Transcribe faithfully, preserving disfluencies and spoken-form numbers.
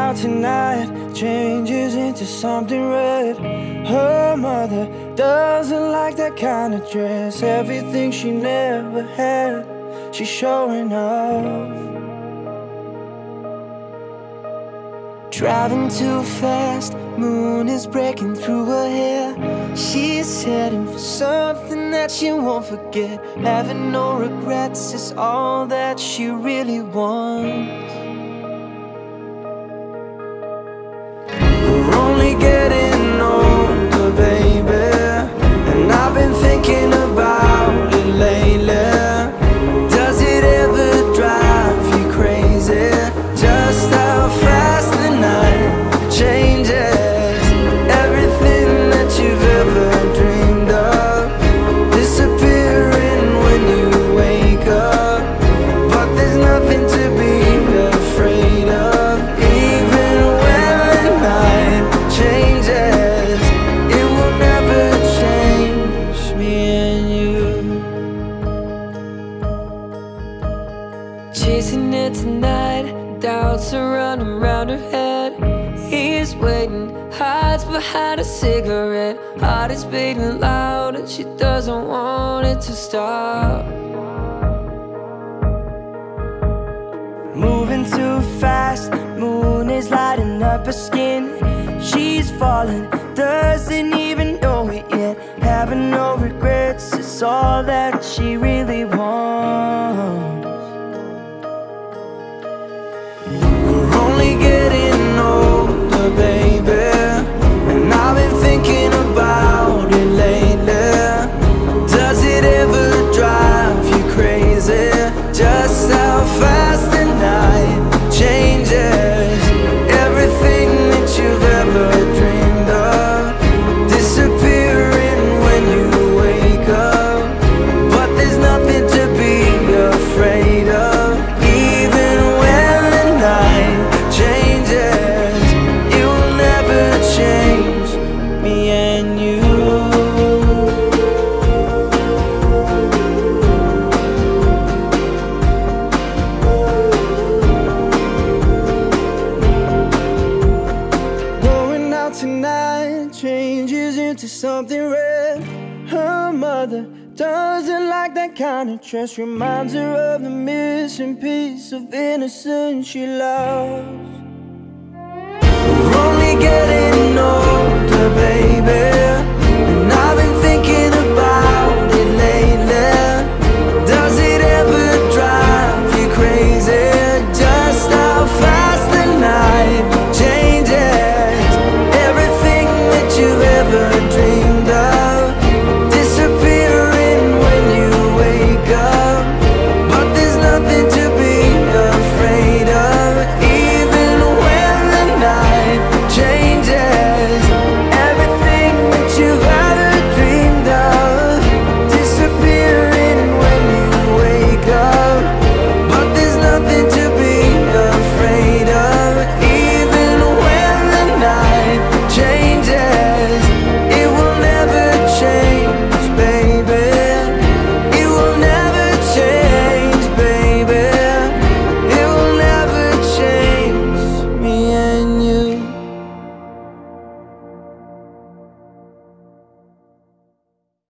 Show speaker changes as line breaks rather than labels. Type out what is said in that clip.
out tonight changes into something red. Her mother doesn't like that kind of dress. Everything she never had, she's showing off. Driving too fast, moon is breaking through her hair. She's heading for something that she won't forget. Having no regrets is all that she really wants. We're only getting older, baby, and I've been thinking about it lately. Does it ever drive you crazy? Just how fast the night changes. Everything that you've ever dreamed of disappearing when you wake up. But there's nothing to be afraid of. Even when the night changes, it will never change me and you. Chasing it tonight, doubts are running round her head. He's waiting, hides behind a cigarette. Heart is beating loud and she doesn't want it to stop. Moving too fast, moon is lighting up her skin. She's falling, doesn't even know it yet. Having no regrets is all that she really wants. We're only getting older, baby, and I've been thinking about it lately. Does it ever drive you crazy? Just how fast the night changes. Everything that you've ever dreamed of disappearing when you wake up. But there's nothing to be afraid of. Even when the night changes, it will never change me and you. Going out tonight changes into something red. Her mother doesn't like that kind of dress. Reminds her of the missing piece of innocence she lost. We're only getting older, baby,